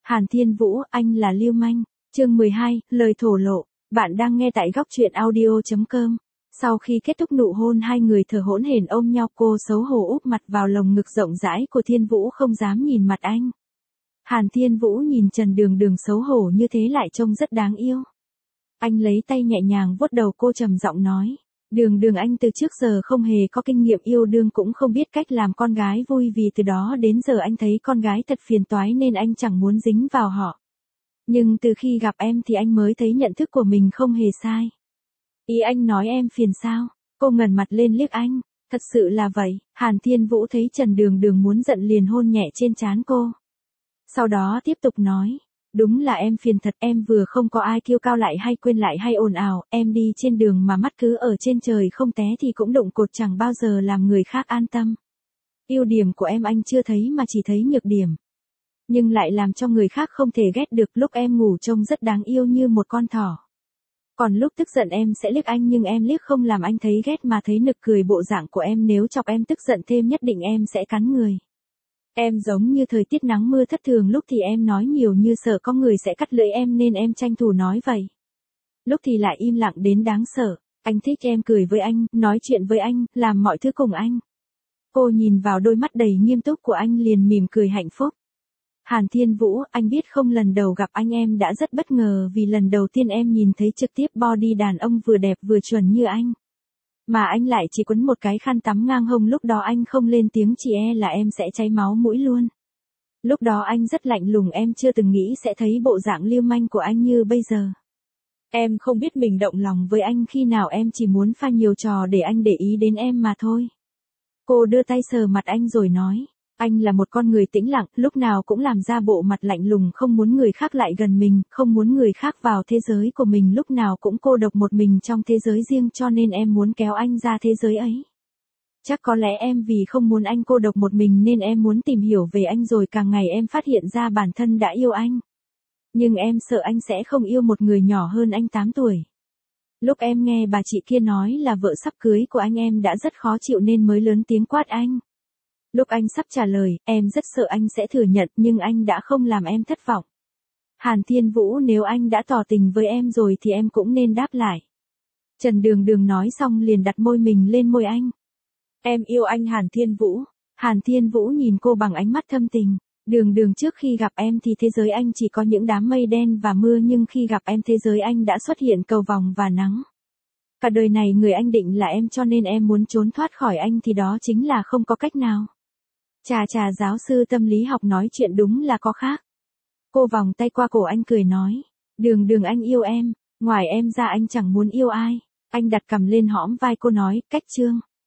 Hàn Thiên Vũ, anh là lưu manh. Chương 12, lời thổ lộ. Bạn đang nghe tại góc truyện audio.com. Sau khi kết thúc nụ hôn, hai người thở hổn hển ôm nhau, cô xấu hổ úp mặt vào lồng ngực rộng rãi của Thiên Vũ, không dám nhìn mặt anh. Hàn Thiên Vũ nhìn Trần Đường Đường xấu hổ như thế lại trông rất đáng yêu. Anh lấy tay nhẹ nhàng vuốt đầu cô, trầm giọng nói. Đường Đường, anh từ trước giờ không hề có kinh nghiệm yêu đương, cũng không biết cách làm con gái vui, vì từ đó đến giờ anh thấy con gái thật phiền toái nên anh chẳng muốn dính vào họ. Nhưng từ khi gặp em thì anh mới thấy nhận thức của mình không hề sai. Ý anh nói em phiền sao? Cô ngẩng mặt lên liếc anh. Thật sự là vậy. Hàn Thiên Vũ thấy Trần Đường Đường muốn giận liền hôn nhẹ trên trán cô. Sau đó tiếp tục nói. Đúng là em phiền thật, em vừa không có ai kiêu cao lại hay quên lại hay ồn ào, em đi trên đường mà mắt cứ ở trên trời không té thì cũng đụng cột, chẳng bao giờ làm người khác an tâm. Ưu điểm của em anh chưa thấy mà chỉ thấy nhược điểm. Nhưng lại làm cho người khác không thể ghét được. Lúc em ngủ trông rất đáng yêu như một con thỏ. Còn lúc tức giận em sẽ liếc anh, nhưng em liếc không làm anh thấy ghét mà thấy nực cười. Bộ dạng của em nếu chọc em tức giận thêm nhất định em sẽ cắn người. Em giống như thời tiết nắng mưa thất thường, lúc thì em nói nhiều như sợ có người sẽ cắt lưỡi em nên em tranh thủ nói vậy. Lúc thì lại im lặng đến đáng sợ. Anh thích em cười với anh, nói chuyện với anh, làm mọi thứ cùng anh. Cô nhìn vào đôi mắt đầy nghiêm túc của anh liền mỉm cười hạnh phúc. Hàn Thiên Vũ, anh biết không, lần đầu gặp anh em đã rất bất ngờ, vì lần đầu tiên em nhìn thấy trực tiếp body đàn ông vừa đẹp vừa chuẩn như anh. Mà anh lại chỉ quấn một cái khăn tắm ngang hông, lúc đó anh không lên tiếng chỉ e là em sẽ cháy máu mũi luôn. Lúc đó anh rất lạnh lùng, em chưa từng nghĩ sẽ thấy bộ dạng lưu manh của anh như bây giờ. Em không biết mình động lòng với anh khi nào, em chỉ muốn pha nhiều trò để anh để ý đến em mà thôi. Cô đưa tay sờ mặt anh rồi nói. Anh là một con người tĩnh lặng, lúc nào cũng làm ra bộ mặt lạnh lùng, không muốn người khác lại gần mình, không muốn người khác vào thế giới của mình, lúc nào cũng cô độc một mình trong thế giới riêng, cho nên em muốn kéo anh ra thế giới ấy. Chắc có lẽ em vì không muốn anh cô độc một mình nên em muốn tìm hiểu về anh, rồi càng ngày em phát hiện ra bản thân đã yêu anh. Nhưng em sợ anh sẽ không yêu một người nhỏ hơn anh 8 tuổi. Lúc em nghe bà chị kia nói là vợ sắp cưới của anh, em đã rất khó chịu nên mới lớn tiếng quát anh. Lúc anh sắp trả lời, em rất sợ anh sẽ thừa nhận, nhưng anh đã không làm em thất vọng. Hàn Thiên Vũ, nếu anh đã tỏ tình với em rồi thì em cũng nên đáp lại. Trần Đường Đường nói xong liền đặt môi mình lên môi anh. Em yêu anh Hàn Thiên Vũ. Hàn Thiên Vũ nhìn cô bằng ánh mắt thâm tình. Đường Đường, trước khi gặp em thì thế giới anh chỉ có những đám mây đen và mưa, nhưng khi gặp em thế giới anh đã xuất hiện cầu vồng và nắng. Cả đời này người anh định là em, cho nên em muốn trốn thoát khỏi anh thì đó chính là không có cách nào. Chà, giáo sư tâm lý học nói chuyện đúng là có khác. Cô vòng tay qua cổ anh cười nói. Đường Đường, anh yêu em, ngoài em ra anh chẳng muốn yêu ai. Anh đặt cằm lên hõm vai cô nói, cách chương.